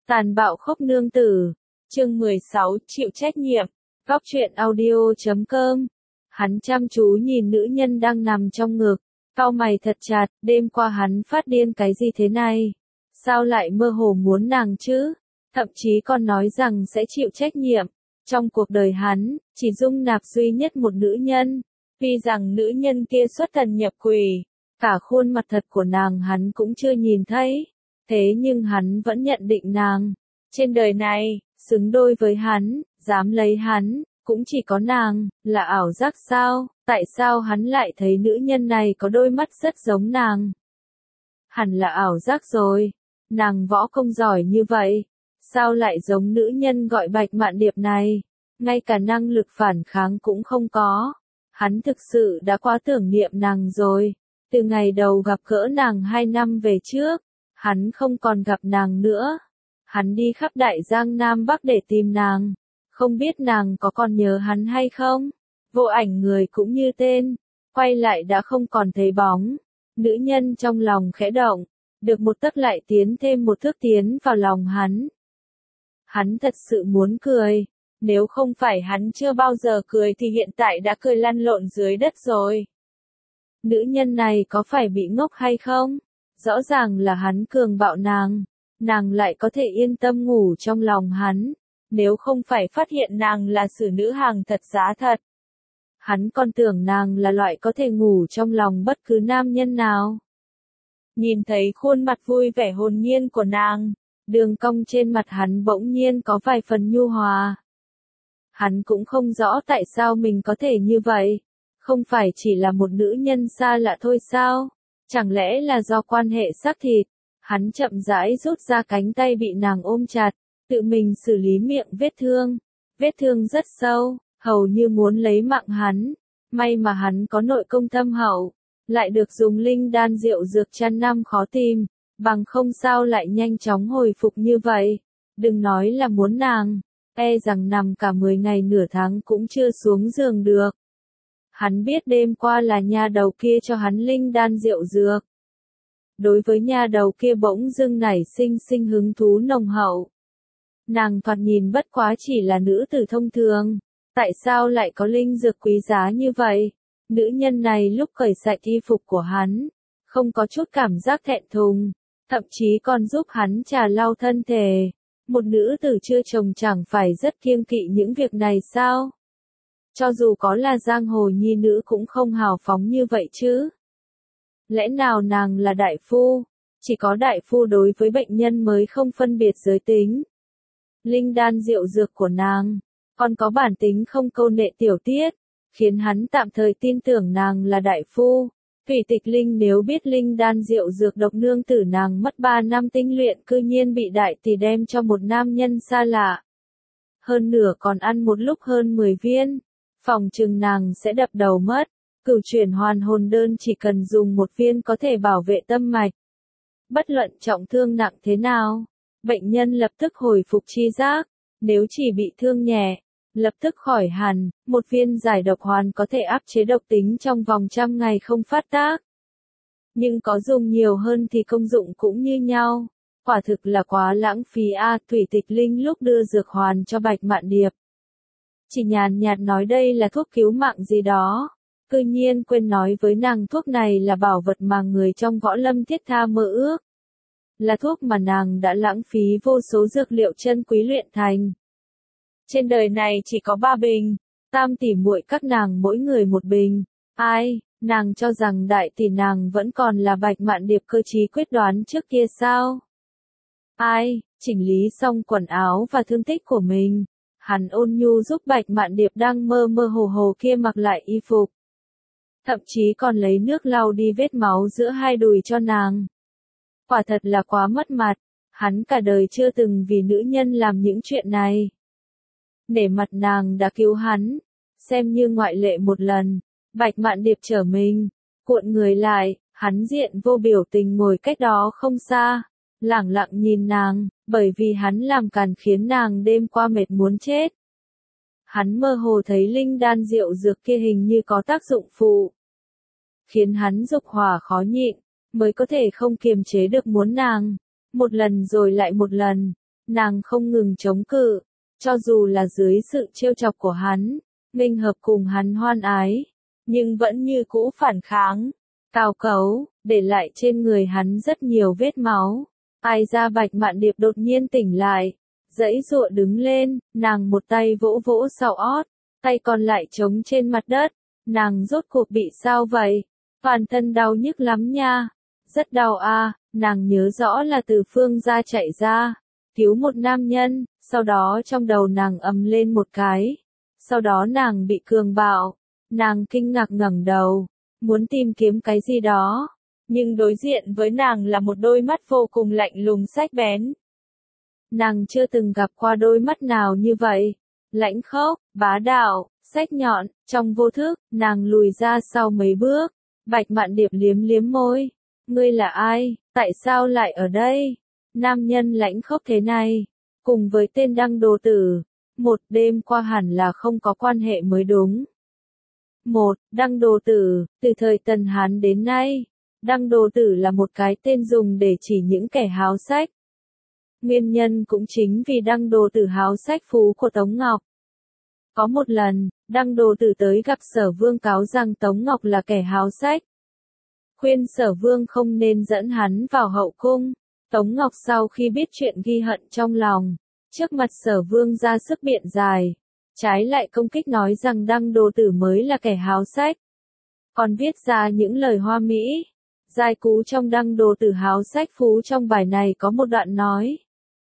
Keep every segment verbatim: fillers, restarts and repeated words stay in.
Tàn bạo khốc nương tử. Chương mười sáu, chịu trách nhiệm. Góc truyện audio chấm com. Hắn chăm chú nhìn nữ nhân đang nằm trong ngực, cau mày thật chặt, đêm qua hắn phát điên cái gì thế này? Sao lại mơ hồ muốn nàng chứ? Thậm chí còn nói rằng sẽ chịu trách nhiệm. Trong cuộc đời hắn, chỉ dung nạp duy nhất một nữ nhân. Vì rằng nữ nhân kia xuất thần nhập quỷ, cả khuôn mặt thật của nàng hắn cũng chưa nhìn thấy. Thế nhưng hắn vẫn nhận định nàng, trên đời này, xứng đôi với hắn, dám lấy hắn, cũng chỉ có nàng, là ảo giác sao? Tại sao hắn lại thấy nữ nhân này có đôi mắt rất giống nàng? Hẳn là ảo giác rồi, nàng võ công giỏi như vậy, sao lại giống nữ nhân gọi Bạch Mạn Điệp này? Ngay cả năng lực phản kháng cũng không có. Hắn thực sự đã quá tưởng niệm nàng rồi. Từ ngày đầu gặp gỡ nàng hai năm về trước, hắn không còn gặp nàng nữa. Hắn đi khắp đại giang Nam Bắc để tìm nàng. Không biết nàng có còn nhớ hắn hay không? Vô ảnh người cũng như tên. Quay lại đã không còn thấy bóng. Nữ nhân trong lòng khẽ động. Được một tấc lại tiến thêm một thước tiến vào lòng hắn. Hắn thật sự muốn cười. Nếu không phải hắn chưa bao giờ cười thì hiện tại đã cười lăn lộn dưới đất rồi. Nữ nhân này có phải bị ngốc hay không? Rõ ràng là hắn cường bạo nàng. Nàng lại có thể yên tâm ngủ trong lòng hắn. Nếu không phải phát hiện nàng là xử nữ hàng thật giá thật. Hắn còn tưởng nàng là loại có thể ngủ trong lòng bất cứ nam nhân nào. Nhìn thấy khuôn mặt vui vẻ hồn nhiên của nàng, đường cong trên mặt hắn bỗng nhiên có vài phần nhu hòa. Hắn cũng không rõ tại sao mình có thể như vậy. Không phải chỉ là một nữ nhân xa lạ thôi sao? Chẳng lẽ là do quan hệ xác thịt? Hắn chậm rãi rút ra cánh tay bị nàng ôm chặt, tự mình xử lý miệng vết thương. Vết thương rất sâu, hầu như muốn lấy mạng hắn. May mà hắn có nội công thâm hậu, lại được dùng linh đan rượu dược trăm năm khó tìm, bằng không sao lại nhanh chóng hồi phục như vậy. Đừng nói là muốn nàng, e rằng nằm cả mười ngày nửa tháng cũng chưa xuống giường được. Hắn biết đêm qua là nha đầu kia cho hắn linh đan rượu dược. Đối với nha đầu kia bỗng dưng nảy sinh sinh hứng thú nồng hậu. Nàng thoạt nhìn bất quá chỉ là nữ tử thông thường. Tại sao lại có linh dược quý giá như vậy? Nữ nhân này lúc cởi sạch y phục của hắn, không có chút cảm giác thẹn thùng, thậm chí còn giúp hắn trà lau thân thể. Một nữ tử chưa chồng chẳng phải rất kiêng kỵ những việc này sao? Cho dù có là giang hồ nhi nữ cũng không hào phóng như vậy chứ. Lẽ nào nàng là đại phu? Chỉ có đại phu đối với bệnh nhân mới không phân biệt giới tính. Linh đan rượu dược của nàng, còn có bản tính không câu nệ tiểu tiết, khiến hắn tạm thời tin tưởng nàng là đại phu. Thủy Tịch Linh nếu biết linh đan rượu dược độc nương tử nàng mất ba năm tinh luyện cư nhiên bị đại tỷ đem cho một nam nhân xa lạ. Hơn nửa còn ăn một lúc hơn mười viên, phòng chừng nàng sẽ đập đầu mất. Cửu chuyển hoàn hồn đơn chỉ cần dùng một viên có thể bảo vệ tâm mạch. Bất luận trọng thương nặng thế nào, bệnh nhân lập tức hồi phục tri giác. Nếu chỉ bị thương nhẹ, lập tức khỏi hẳn. Một viên giải độc hoàn có thể áp chế độc tính trong vòng trăm ngày không phát tác. Nhưng có dùng nhiều hơn thì công dụng cũng như nhau. Quả thực là quá lãng phí a. À, Thủy Tịch Linh lúc đưa dược hoàn cho Bạch Mạn Điệp, chỉ nhàn nhạt nói đây là thuốc cứu mạng gì đó. Cư nhiên quên nói với nàng thuốc này là bảo vật mà người trong võ lâm thiết tha mơ ước. Là thuốc mà nàng đã lãng phí vô số dược liệu chân quý luyện thành. Trên đời này chỉ có ba bình, tam tỷ muội các nàng mỗi người một bình. Ai, nàng cho rằng đại tỷ nàng vẫn còn là Bạch Mạn Điệp cơ trí quyết đoán trước kia sao? Ai, chỉnh lý xong quần áo và thương tích của mình, hắn ôn nhu giúp Bạch Mạn Điệp đang mơ mơ hồ hồ kia mặc lại y phục. Thậm chí còn lấy nước lau đi vết máu giữa hai đùi cho nàng. Quả thật là quá mất mặt, hắn cả đời chưa từng vì nữ nhân làm những chuyện này. Nể mặt nàng đã cứu hắn, xem như ngoại lệ một lần. Bạch Mạn Điệp trở mình, cuộn người lại, hắn diện vô biểu tình ngồi cách đó không xa, lẳng lặng nhìn nàng, bởi vì hắn làm càn khiến nàng đêm qua mệt muốn chết. Hắn mơ hồ thấy linh đan rượu dược kia hình như có tác dụng phụ, khiến hắn dục hỏa khó nhịn, mới có thể không kiềm chế được muốn nàng. Một lần rồi lại một lần, nàng không ngừng chống cự, cho dù là dưới sự trêu chọc của hắn, nghênh hợp cùng hắn hoan ái, nhưng vẫn như cũ phản kháng, cào cấu, để lại trên người hắn rất nhiều vết máu. Ai ra Bạch Mạn Điệp đột nhiên tỉnh lại, giãy giụa đứng lên, nàng một tay vỗ vỗ sau ót, tay còn lại chống trên mặt đất, nàng rốt cuộc bị sao vậy? Toàn thân đau nhức lắm nha, rất đau a, nàng nhớ rõ là từ Phương gia chạy ra, cứu một nam nhân, sau đó trong đầu nàng ầm lên một cái, sau đó nàng bị cường bạo, nàng kinh ngạc ngẩng đầu, muốn tìm kiếm cái gì đó, nhưng đối diện với nàng là một đôi mắt vô cùng lạnh lùng sắc bén. Nàng chưa từng gặp qua đôi mắt nào như vậy, lãnh khốc, bá đạo, sắc nhọn, trong vô thức, nàng lùi ra sau mấy bước, Bạch Mạn Điệp liếm liếm môi, ngươi là ai, tại sao lại ở đây? Nam nhân lãnh khốc thế này, cùng với tên Đăng Đồ Tử, một đêm qua hẳn là không có quan hệ mới đúng. Một, Đăng Đồ Tử, từ thời Tần Hán đến nay, Đăng Đồ Tử là một cái tên dùng để chỉ những kẻ háo sắc. Nguyên nhân cũng chính vì Đăng Đồ Tử háo sắc phú của Tống Ngọc. Có một lần, Đăng Đồ Tử tới gặp Sở Vương cáo rằng Tống Ngọc là kẻ háo sắc. Khuyên Sở Vương không nên dẫn hắn vào hậu cung. Tống Ngọc sau khi biết chuyện ghi hận trong lòng, trước mặt Sở Vương ra sức biện giải, trái lại công kích nói rằng Đăng Đồ Tử mới là kẻ háo sắc. Còn viết ra những lời hoa mỹ. Giai cú trong Đăng Đồ Tử háo sắc phú trong bài này có một đoạn nói.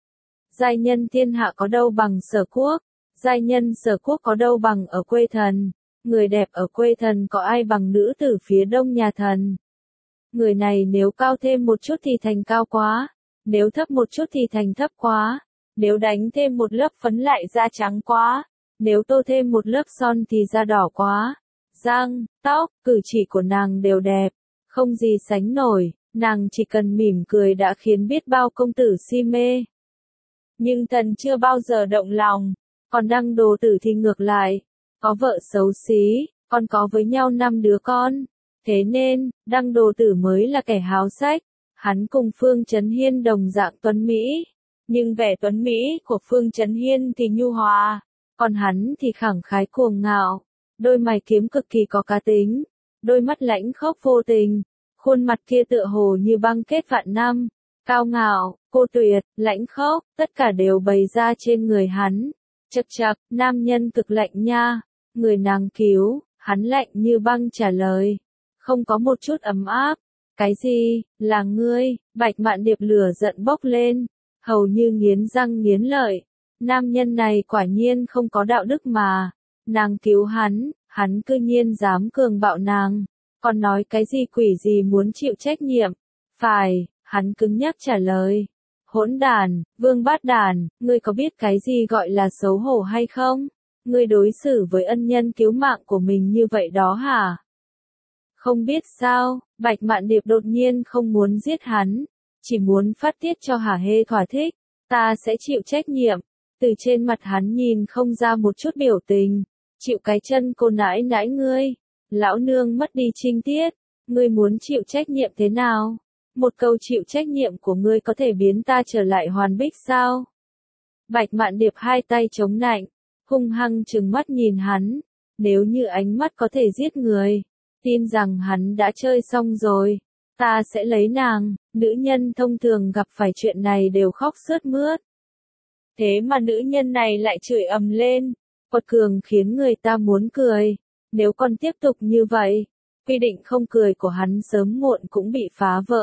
Giai nhân thiên hạ có đâu bằng Sở Quốc, giai nhân Sở Quốc có đâu bằng ở quê thần, người đẹp ở quê thần có ai bằng nữ tử phía đông nhà thần. Người này nếu cao thêm một chút thì thành cao quá, nếu thấp một chút thì thành thấp quá, nếu đánh thêm một lớp phấn lại da trắng quá, nếu tô thêm một lớp son thì da đỏ quá. Răng, tóc, cử chỉ của nàng đều đẹp, không gì sánh nổi, nàng chỉ cần mỉm cười đã khiến biết bao công tử si mê. Nhưng thần chưa bao giờ động lòng, còn Đăng Đồ Tử thì ngược lại, có vợ xấu xí, còn có với nhau năm đứa con. Thế nên, Đăng Đồ Tử mới là kẻ háo sắc, hắn cùng Phương Chấn Hiên đồng dạng tuấn Mỹ, nhưng vẻ tuấn Mỹ của Phương Chấn Hiên thì nhu hòa, còn hắn thì khẳng khái cuồng ngạo, đôi mày kiếm cực kỳ có cá tính, đôi mắt lãnh khốc vô tình, khuôn mặt kia tựa hồ như băng kết vạn năm, cao ngạo, cô tuyệt, lãnh khốc, tất cả đều bày ra trên người hắn. Chậc chậc, nam nhân cực lạnh nha, người nàng cứu, hắn lạnh như băng trả lời, không có một chút ấm áp. Cái gì, là ngươi? Bạch Mạn Điệp lửa giận bốc lên, hầu như nghiến răng nghiến lợi. Nam nhân này quả nhiên không có đạo đức mà. Nàng cứu hắn, hắn cư nhiên dám cường bạo nàng, còn nói cái gì quỷ gì muốn chịu trách nhiệm. Phải, hắn cứng nhắc trả lời. Hỗn đàn, vương bát đàn, ngươi có biết cái gì gọi là xấu hổ hay không? Ngươi đối xử với ân nhân cứu mạng của mình như vậy đó hả? Không biết sao, Bạch Mạn Điệp đột nhiên không muốn giết hắn, chỉ muốn phát tiết cho hả hê thỏa thích, ta sẽ chịu trách nhiệm. Từ trên mặt hắn nhìn không ra một chút biểu tình, chịu cái chân cô nãi nãi ngươi, lão nương mất đi trinh tiết, ngươi muốn chịu trách nhiệm thế nào? Một câu chịu trách nhiệm của ngươi có thể biến ta trở lại hoàn bích sao? Bạch Mạn Điệp hai tay chống nạnh, hung hăng trừng mắt nhìn hắn, nếu như ánh mắt có thể giết người, tin rằng hắn đã chơi xong rồi, ta sẽ lấy nàng. Nữ nhân thông thường gặp phải chuyện này đều khóc sướt mướt. Thế mà nữ nhân này lại chửi ầm lên, quật cường khiến người ta muốn cười. Nếu còn tiếp tục như vậy, quy định không cười của hắn sớm muộn cũng bị phá vỡ.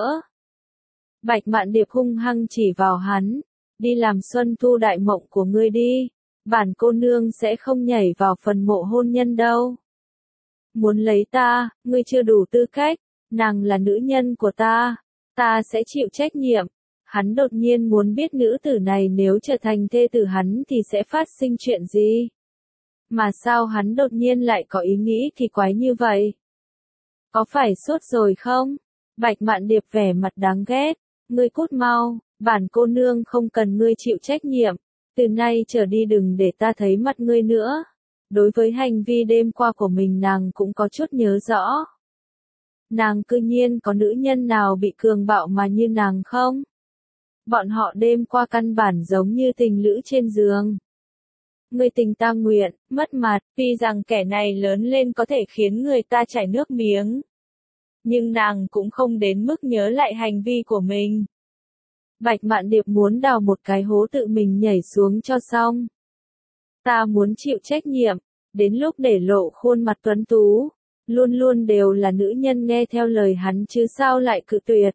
Bạch Mạn Điệp hung hăng chỉ vào hắn, đi làm xuân thu đại mộng của ngươi đi, bản cô nương sẽ không nhảy vào phần mộ hôn nhân đâu. Muốn lấy ta, ngươi chưa đủ tư cách, nàng là nữ nhân của ta, ta sẽ chịu trách nhiệm. Hắn đột nhiên muốn biết nữ tử này nếu trở thành thê tử hắn thì sẽ phát sinh chuyện gì. Mà sao hắn đột nhiên lại có ý nghĩ kỳ quái như vậy? Có phải sốt rồi không? Bạch Mạn Điệp vẻ mặt đáng ghét, ngươi cút mau, bản cô nương không cần ngươi chịu trách nhiệm, từ nay trở đi đừng để ta thấy mặt ngươi nữa. Đối với hành vi đêm qua của mình nàng cũng có chút nhớ rõ. Nàng cư nhiên có nữ nhân nào bị cường bạo mà như nàng không? Bọn họ đêm qua căn bản giống như tình lữ trên giường. Người tình ta nguyện, mất mặt, tuy rằng kẻ này lớn lên có thể khiến người ta chảy nước miếng. Nhưng nàng cũng không đến mức nhớ lại hành vi của mình. Bạch Mạn Điệp muốn đào một cái hố tự mình nhảy xuống cho xong. Ta muốn chịu trách nhiệm, đến lúc để lộ khuôn mặt tuấn tú. Luôn luôn đều là nữ nhân nghe theo lời hắn chứ sao lại cự tuyệt.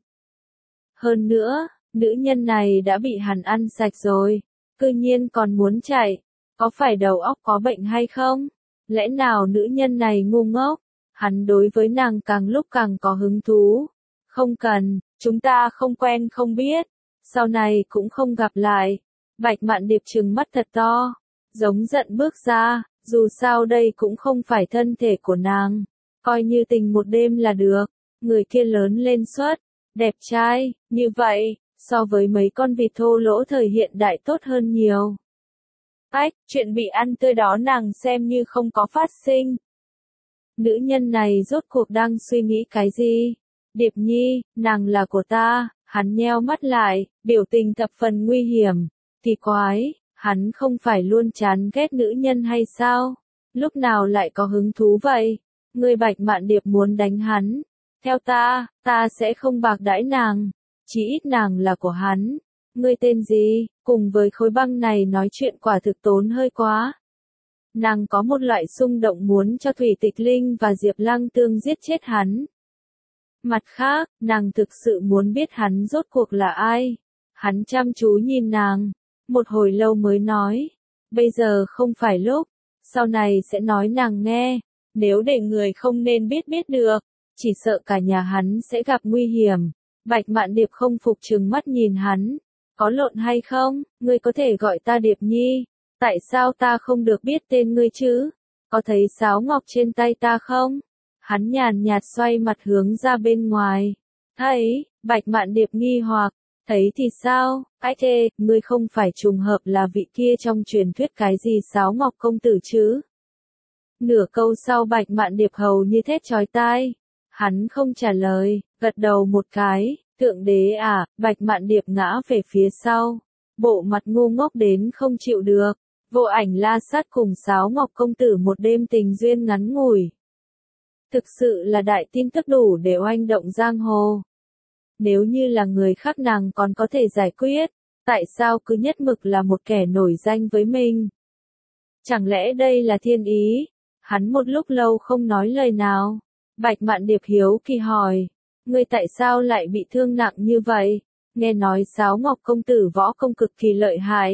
Hơn nữa, nữ nhân này đã bị hắn ăn sạch rồi, cư nhiên còn muốn chạy, có phải đầu óc có bệnh hay không? Lẽ nào nữ nhân này ngu ngốc? Hắn đối với nàng càng lúc càng có hứng thú. Không cần, chúng ta không quen không biết, sau này cũng không gặp lại. Bạch Mạn Điệp trừng mắt thật to, giống giận bước ra, dù sao đây cũng không phải thân thể của nàng. Coi như tình một đêm là được, người kia lớn lên xuất, đẹp trai, như vậy, so với mấy con vịt thô lỗ thời hiện đại tốt hơn nhiều. Ách, chuyện bị ăn tươi đó nàng xem như không có phát sinh. Nữ nhân này rốt cuộc đang suy nghĩ cái gì? Điệp Nhi, nàng là của ta, hắn nheo mắt lại, biểu tình thập phần nguy hiểm. Thì quái, hắn không phải luôn chán ghét nữ nhân hay sao? Lúc nào lại có hứng thú vậy? Người Bạch Mạn Điệp muốn đánh hắn. Theo ta, ta sẽ không bạc đãi nàng. Chỉ ít nàng là của hắn. Ngươi tên gì? Cùng với khối băng này nói chuyện quả thực tốn hơi quá. Nàng có một loại xung động muốn cho Thủy Tịch Linh và Diệp Lăng Tương giết chết hắn. Mặt khác, nàng thực sự muốn biết hắn rốt cuộc là ai. Hắn chăm chú nhìn nàng, một hồi lâu mới nói. Bây giờ không phải lúc, sau này sẽ nói nàng nghe. Nếu để người không nên biết biết được, chỉ sợ cả nhà hắn sẽ gặp nguy hiểm. Bạch Mạn Điệp không phục trừng mắt nhìn hắn. Có lộn hay không, ngươi có thể gọi ta Điệp Nhi. Tại sao ta không được biết tên ngươi chứ? Có thấy sáo ngọc trên tay ta không? Hắn nhàn nhạt xoay mặt hướng ra bên ngoài. Thấy, Bạch Mạn Điệp nghi hoặc, thấy thì sao? Ái thề, ngươi không phải trùng hợp là vị kia trong truyền thuyết cái gì sáo ngọc công tử chứ? Nửa câu sau Bạch Mạn Điệp hầu như thét chói tai. Hắn không trả lời, gật đầu một cái, thượng đế à, Bạch Mạn Điệp ngã về phía sau. Bộ mặt ngu ngốc đến không chịu được. Vô Ảnh La Sát cùng Sáo Ngọc công tử một đêm tình duyên ngắn ngủi. Thực sự là đại tin tức đủ để oanh động giang hồ. Nếu như là người khác nàng còn có thể giải quyết, tại sao cứ nhất mực là một kẻ nổi danh với mình? Chẳng lẽ đây là thiên ý? Hắn một lúc lâu không nói lời nào. Bạch Mạn Điệp hiếu kỳ hỏi, ngươi tại sao lại bị thương nặng như vậy? Nghe nói Sáo Ngọc công tử võ công cực kỳ lợi hại.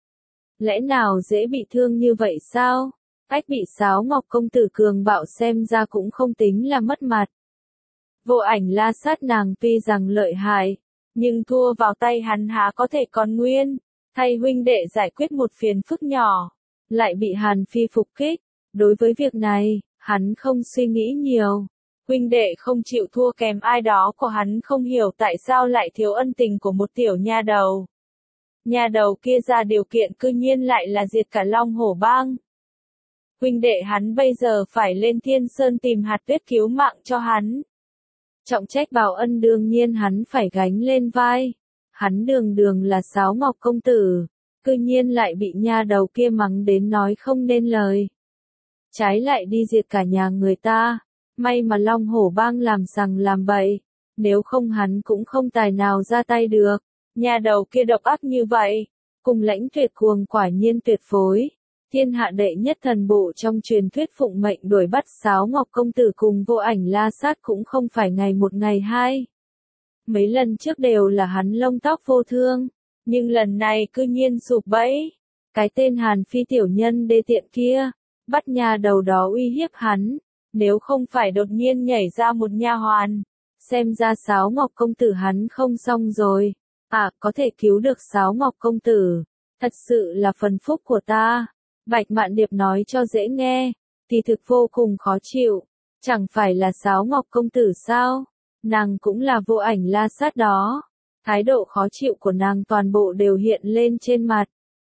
Lẽ nào dễ bị thương như vậy sao? Ách, bị Sáo Ngọc công tử cường bạo xem ra cũng không tính là mất mặt. Vô Ảnh La Sát nàng tuy rằng lợi hại, nhưng thua vào tay hắn há có thể còn nguyên, thay huynh đệ giải quyết một phiền phức nhỏ, lại bị Hàn Phi phục kích. Đối với việc này, hắn không suy nghĩ nhiều. Huynh đệ không chịu thua kèm ai đó của hắn không hiểu tại sao lại thiếu ân tình của một tiểu nha đầu. Nhà đầu kia ra điều kiện cư nhiên lại là diệt cả Long Hổ Bang. Huynh đệ hắn bây giờ phải lên Thiên Sơn tìm hạt tuyết cứu mạng cho hắn. Trọng trách báo ân đương nhiên hắn phải gánh lên vai. Hắn đường đường là Sáo Ngọc công tử, cư nhiên lại bị nha đầu kia mắng đến nói không nên lời. Trái lại đi diệt cả nhà người ta. May mà Long Hổ Bang làm sằng làm bậy, nếu không hắn cũng không tài nào ra tay được. Nhà đầu kia độc ác như vậy, cùng lãnh tuyệt cuồng quả nhiên tuyệt phối. Thiên hạ đệ nhất thần bộ trong truyền thuyết phụng mệnh đuổi bắt Sáo Ngọc công tử cùng Vô Ảnh La Sát cũng không phải ngày một ngày hai. Mấy lần trước đều là hắn lông tóc vô thương, nhưng lần này cư nhiên sụp bẫy. Cái tên Hàn Phi tiểu nhân đê tiện kia, bắt nhà đầu đó uy hiếp hắn, nếu không phải đột nhiên nhảy ra một nha hoàn, xem ra Sáo Ngọc công tử hắn không xong rồi. À, có thể cứu được Sáo Ngọc công tử, thật sự là phần phúc của ta. Bạch Mạn Điệp nói cho dễ nghe, thì thực vô cùng khó chịu. Chẳng phải là Sáo Ngọc công tử sao? Nàng cũng là Vô Ảnh La Sát đó. Thái độ khó chịu của nàng toàn bộ đều hiện lên trên mặt.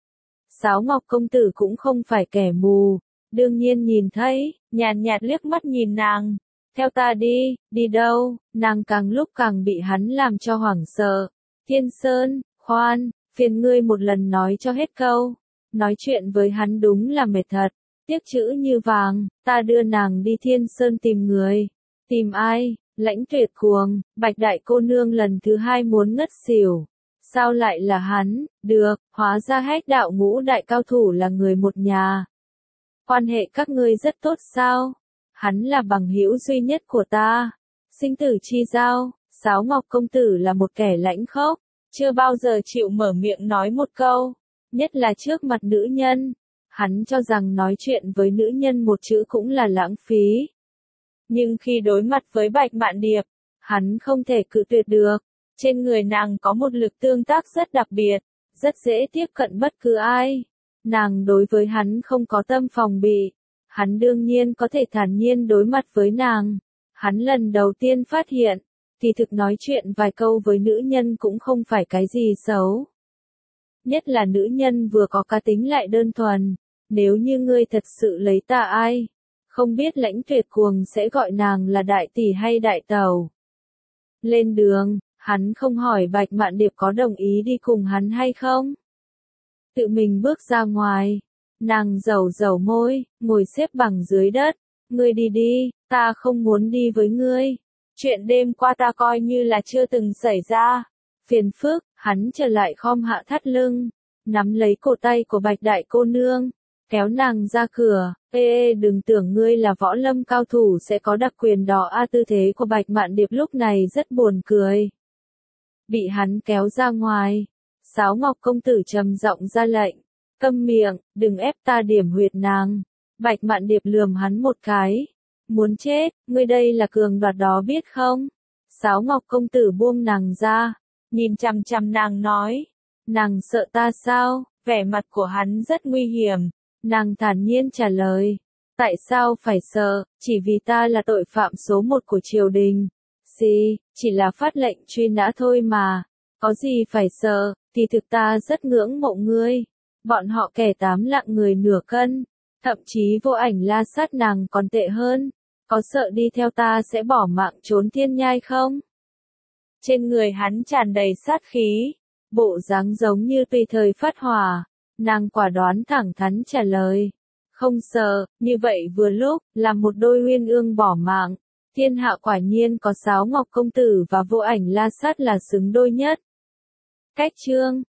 Sáo Ngọc công tử cũng không phải kẻ mù, đương nhiên nhìn thấy, nhàn nhạt liếc mắt nhìn nàng. Theo ta đi, đi đâu? Nàng càng lúc càng bị hắn làm cho hoảng sợ. Thiên Sơn, Khoan, phiền ngươi một lần nói cho hết câu. Nói chuyện với hắn đúng là mệt thật. Tiếc chữ như vàng, ta đưa nàng đi Thiên Sơn tìm người. Tìm ai? Lãnh Tuyệt cuồng, Bạch đại cô nương lần thứ hai muốn ngất xỉu. Sao lại là hắn? Được, hóa ra Hách đạo ngũ đại cao thủ là người một nhà. Quan hệ các ngươi rất tốt sao? Hắn là bằng hữu duy nhất của ta. Sinh tử chi giao, Sáo Ngọc công tử là một kẻ lãnh khốc, chưa bao giờ chịu mở miệng nói một câu, nhất là trước mặt nữ nhân. Hắn cho rằng nói chuyện với nữ nhân một chữ cũng là lãng phí. Nhưng khi đối mặt với Bạch Mạn Điệp, hắn không thể cự tuyệt được. Trên người nàng có một lực tương tác rất đặc biệt, rất dễ tiếp cận bất cứ ai. Nàng đối với hắn không có tâm phòng bị. Hắn đương nhiên có thể thản nhiên đối mặt với nàng. Hắn lần đầu tiên phát hiện, kỳ thực nói chuyện vài câu với nữ nhân cũng không phải cái gì xấu. Nhất là nữ nhân vừa có cá tính lại đơn thuần. Nếu như ngươi thật sự lấy ta ai? Không biết Lãnh Tuyệt cuồng sẽ gọi nàng là đại tỷ hay đại tẩu. Lên đường, hắn không hỏi Bạch Mạn Điệp có đồng ý đi cùng hắn hay không. Tự mình bước ra ngoài. Nàng dầu dầu môi, ngồi xếp bằng dưới đất. Ngươi đi đi, ta không muốn đi với ngươi. Chuyện đêm qua ta coi như là chưa từng xảy ra. Phiền phức, hắn trở lại khom hạ thắt lưng. Nắm lấy cổ tay của Bạch đại cô nương. Kéo nàng ra cửa. Ê ê đừng tưởng ngươi là võ lâm cao thủ sẽ có đặc quyền đó a. Tư thế của Bạch Mạn Điệp lúc này rất buồn cười. Bị hắn kéo ra ngoài. Sáo Ngọc công tử trầm giọng ra lệnh. Câm miệng, đừng ép ta điểm huyệt nàng. Bạch Mạn Điệp lườm hắn một cái. Muốn chết, ngươi đây là cường đoạt đó biết không? Sáo Ngọc công tử buông nàng ra. Nhìn chằm chằm nàng nói. Nàng sợ ta sao? Vẻ mặt của hắn rất nguy hiểm. Nàng thản nhiên trả lời. Tại sao phải sợ? Chỉ vì ta là tội phạm số một của triều đình. Gì, chỉ là phát lệnh truy nã thôi mà. Có gì phải sợ, thì thực ta rất ngưỡng mộ ngươi. Bọn họ kẻ tám lạng người nửa cân. Thậm chí Vô Ảnh la sát nàng còn tệ hơn. Có sợ đi theo ta sẽ bỏ mạng trốn thiên nhai không? Trên người hắn tràn đầy sát khí. Bộ dáng giống như tùy thời phát hỏa. Nàng quả đoán thẳng thắn trả lời. Không sợ, như vậy vừa lúc, làm một đôi uyên ương bỏ mạng. Thiên hạ quả nhiên có Sáo Ngọc công tử và Vô Ảnh la sát là xứng đôi nhất. Cách chương